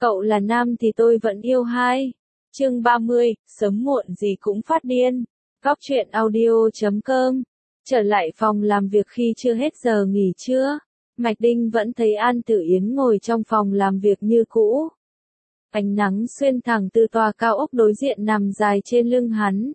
Cậu là nam thì tôi vẫn yêu hai. Chương 30, sớm muộn gì cũng phát điên. Góc truyện audio.com. Trở lại phòng làm việc khi chưa hết giờ nghỉ trưa, Mạch Đinh vẫn thấy An Tử Yến ngồi trong phòng làm việc như cũ. Ánh nắng xuyên thẳng từ tòa cao ốc đối diện nằm dài trên lưng hắn.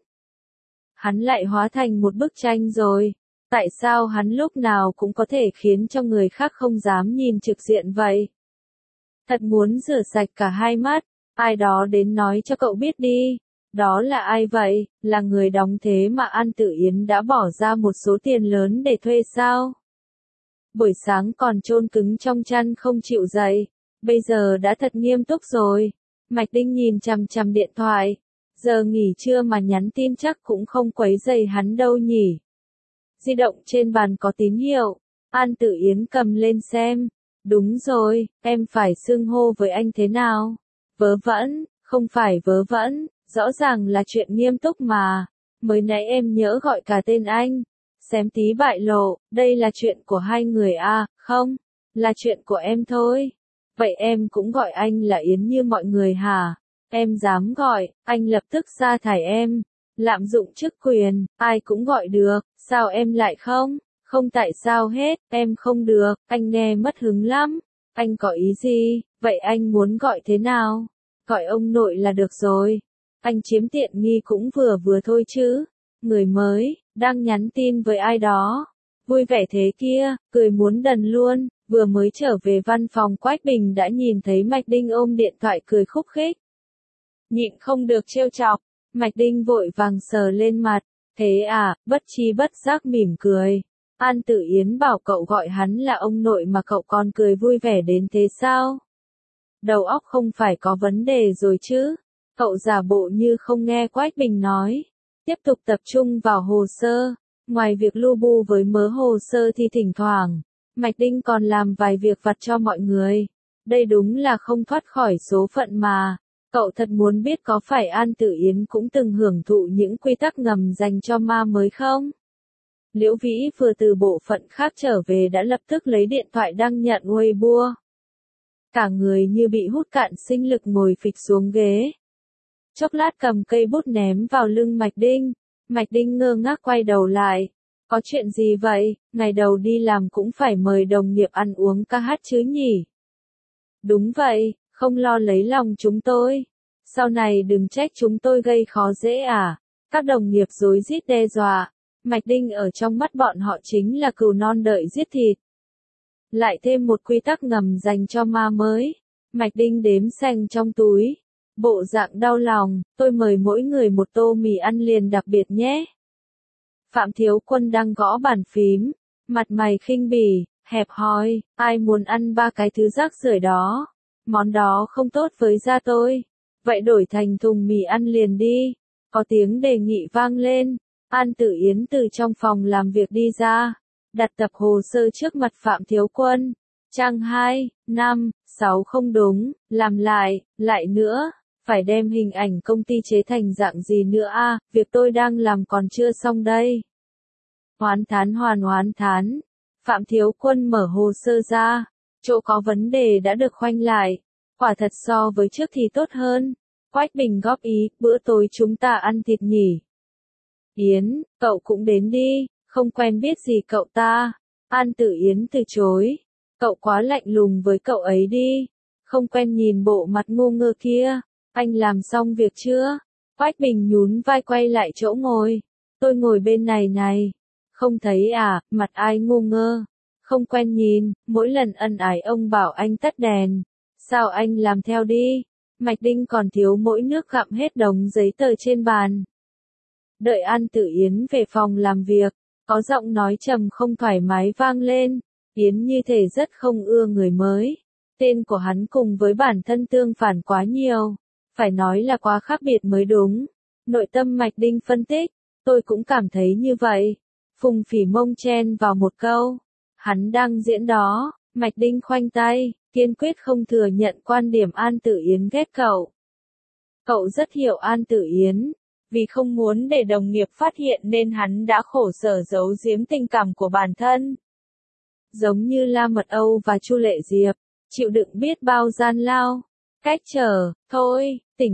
Hắn lại hóa thành một bức tranh rồi. Tại sao hắn lúc nào cũng có thể khiến cho người khác không dám nhìn trực diện vậy? Thật muốn rửa sạch cả hai mắt. Ai đó đến nói cho cậu biết đi. Đó là ai vậy? Là người đóng thế mà An Tử Yến đã bỏ ra một số tiền lớn để thuê sao? Buổi sáng còn chôn cứng trong chăn không chịu dậy. Bây giờ đã thật nghiêm túc rồi. Mạch Đinh nhìn chằm chằm điện thoại. Giờ nghỉ trưa mà nhắn tin chắc cũng không quấy rầy hắn đâu nhỉ. Di động trên bàn có tín hiệu. An Tử Yến cầm lên xem. Đúng rồi, em phải xưng hô với anh thế nào? Vớ vẩn, không phải vớ vẩn, rõ ràng là chuyện nghiêm túc mà. Mới nãy em nhỡ gọi cả tên anh. Xém tí bại lộ, đây là chuyện của hai người à, không? Là chuyện của em thôi. Vậy em cũng gọi anh là Yến như mọi người hả? Em dám gọi, anh lập tức sa thải em. Lạm dụng chức quyền, ai cũng gọi được, sao em lại không? Không tại sao hết, em không được, anh nghe mất hứng lắm. Anh có ý gì, vậy anh muốn gọi thế nào? Gọi ông nội là được rồi. Anh chiếm tiện nghi cũng vừa vừa thôi chứ. Người mới, đang nhắn tin với ai đó. Vui vẻ thế kia, cười muốn đần luôn. Vừa mới trở về văn phòng Quách Bình đã nhìn thấy Mạch Đinh ôm điện thoại cười khúc khích. Nhịn không được trêu chọc. Mạch Đinh vội vàng sờ lên mặt. Thế à, bất chi bất giác mỉm cười. An Tử Yến bảo cậu gọi hắn là ông nội mà cậu còn cười vui vẻ đến thế sao? Đầu óc không phải có vấn đề rồi chứ? Cậu giả bộ như không nghe Quách Bình nói. Tiếp tục tập trung vào hồ sơ. Ngoài việc lu bu với mớ hồ sơ thì thỉnh thoảng, Mạch Đinh còn làm vài việc vặt cho mọi người. Đây đúng là không thoát khỏi số phận mà. Cậu thật muốn biết có phải An Tử Yến cũng từng hưởng thụ những quy tắc ngầm dành cho ma mới không? Liễu Vĩ vừa từ bộ phận khác trở về đã lập tức lấy điện thoại đăng nhận Weibo. Cả người như bị hút cạn sinh lực ngồi phịch xuống ghế. Chốc lát cầm cây bút ném vào lưng Mạch Đinh. Mạch Đinh ngơ ngác quay đầu lại. Có chuyện gì vậy, ngày đầu đi làm cũng phải mời đồng nghiệp ăn uống ca hát chứ nhỉ? Đúng vậy, không lo lấy lòng chúng tôi. Sau này đừng trách chúng tôi gây khó dễ à? Các đồng nghiệp rối rít đe dọa. Mạch Đinh ở trong mắt bọn họ chính là cừu non đợi giết thịt. Lại thêm một quy tắc ngầm dành cho ma mới. Mạch Đinh đếm xanh trong túi. Bộ dạng đau lòng, tôi mời mỗi người một tô mì ăn liền đặc biệt nhé. Phạm Thiếu Quân đang gõ bàn phím. Mặt mày khinh bỉ, hẹp hòi, ai muốn ăn ba cái thứ rác rưởi đó. Món đó không tốt với da tôi. Vậy đổi thành thùng mì ăn liền đi. Có tiếng đề nghị vang lên. An Tử Yến từ trong phòng làm việc đi ra, đặt tập hồ sơ trước mặt Phạm Thiếu Quân. Trang 2, 5, 6 không đúng, làm lại nữa, phải đem hình ảnh công ty chế thành dạng gì nữa à, việc tôi đang làm còn chưa xong đây. Oán thán. Phạm Thiếu Quân mở hồ sơ ra, chỗ có vấn đề đã được khoanh lại, quả thật so với trước thì tốt hơn. Quách Bình góp ý, bữa tối chúng ta ăn thịt nhỉ. Yến, cậu cũng đến đi, không quen biết gì cậu ta. An Tử Yến từ chối. Cậu quá lạnh lùng với cậu ấy đi. Không quen nhìn bộ mặt ngu ngơ kia. Anh làm xong việc chưa? Quách Bình nhún vai quay lại chỗ ngồi. Tôi ngồi bên này. Không thấy à, mặt ai ngu ngơ. Không quen nhìn, mỗi lần ân ái ông bảo anh tắt đèn. Sao anh làm theo đi? Mạch Đinh còn thiếu mỗi nước gặm hết đống giấy tờ trên bàn. Đợi An Tử Yến về phòng làm việc, có giọng nói trầm không thoải mái vang lên. Yến như thể rất không ưa người mới. Tên của hắn cùng với bản thân tương phản quá nhiều. Phải nói là quá khác biệt mới đúng. Nội tâm Mạch Đinh phân tích, tôi cũng cảm thấy như vậy. Phùng Phỉ Mông chen vào một câu. Hắn đang diễn đó. Mạch Đinh khoanh tay, kiên quyết không thừa nhận quan điểm An Tử Yến ghét cậu. Cậu rất hiểu An Tử Yến. Vì không muốn để đồng nghiệp phát hiện nên hắn đã khổ sở giấu giếm tình cảm của bản thân. Giống như La Mật Âu và Chu Lệ Diệp, chịu đựng biết bao gian lao. Cách trở, thôi,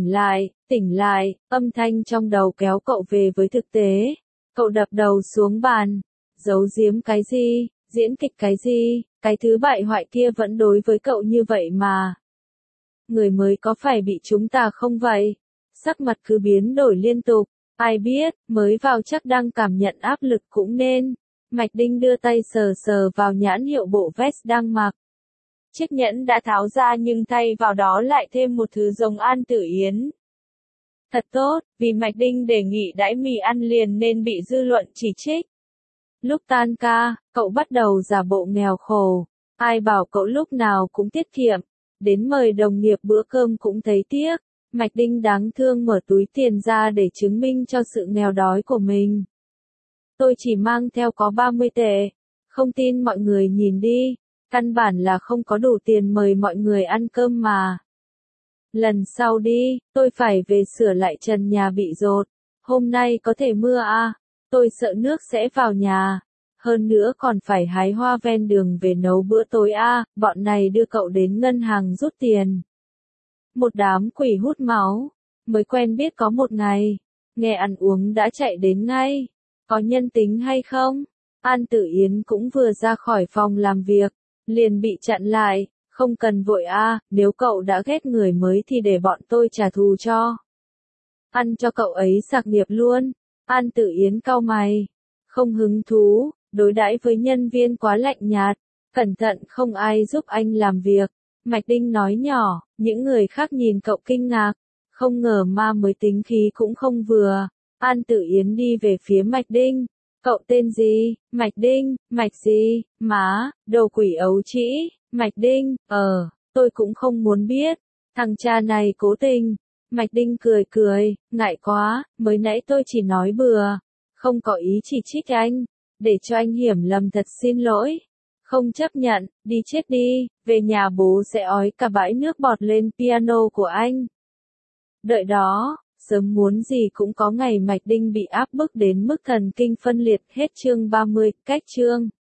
tỉnh lại, âm thanh trong đầu kéo cậu về với thực tế. Cậu đập đầu xuống bàn, giấu giếm cái gì, diễn kịch cái gì, cái thứ bại hoại kia vẫn đối với cậu như vậy mà. Người mới có phải bị chúng ta không vậy? Sắc mặt cứ biến đổi liên tục, ai biết, mới vào chắc đang cảm nhận áp lực cũng nên. Mạch Đinh đưa tay sờ sờ vào nhãn hiệu bộ vest đang mặc. Chiếc nhẫn đã tháo ra nhưng thay vào đó lại thêm một thứ giống An Tử Yến. Thật tốt, vì Mạch Đinh đề nghị đãi mì ăn liền nên bị dư luận chỉ trích. Lúc tan ca, cậu bắt đầu giả bộ nghèo khổ. Ai bảo cậu lúc nào cũng tiết kiệm, đến mời đồng nghiệp bữa cơm cũng thấy tiếc. Mạch Đinh đáng thương mở túi tiền ra để chứng minh cho sự nghèo đói của mình. Tôi chỉ mang theo có 30 tệ. Không tin mọi người nhìn đi. Căn bản là không có đủ tiền mời mọi người ăn cơm mà. Lần sau đi, tôi phải về sửa lại trần nhà bị dột. Hôm nay có thể mưa à? Tôi sợ nước sẽ vào nhà. Hơn nữa còn phải hái hoa ven đường về nấu bữa tối à, bọn này đưa cậu đến ngân hàng rút tiền. Một đám quỷ hút máu. Mới quen biết có một ngày. Nghe ăn uống đã chạy đến ngay. Có nhân tính hay không? An Tử Yến cũng vừa ra khỏi phòng làm việc. Liền bị chặn lại. Không cần vội à, nếu cậu đã ghét người mới thì để bọn tôi trả thù cho. Ăn cho cậu ấy sạc nghiệp luôn. An Tử Yến cau mày. Không hứng thú, đối đãi với nhân viên quá lạnh nhạt. Cẩn thận không ai giúp anh làm việc. Mạch Đinh nói nhỏ, những người khác nhìn cậu kinh ngạc. Không ngờ ma mới tính khí cũng không vừa. An Tử Yến đi về phía Mạch Đinh. Cậu tên gì? Mạch Đinh, Mạch gì? Má, đồ quỷ ấu trĩ. Mạch Đinh, tôi cũng không muốn biết. Thằng cha này cố tình. Mạch Đinh cười cười, ngại quá, mới nãy tôi chỉ nói bừa. Không có ý chỉ trích anh. Để cho anh hiểu lầm thật xin lỗi. Không chấp nhận, đi chết đi, về nhà bố sẽ ói cả bãi nước bọt lên piano của anh. Đợi đó, sớm muốn gì cũng có ngày Mạch Đinh bị áp bức đến mức thần kinh phân liệt. Hết chương 30, cách chương.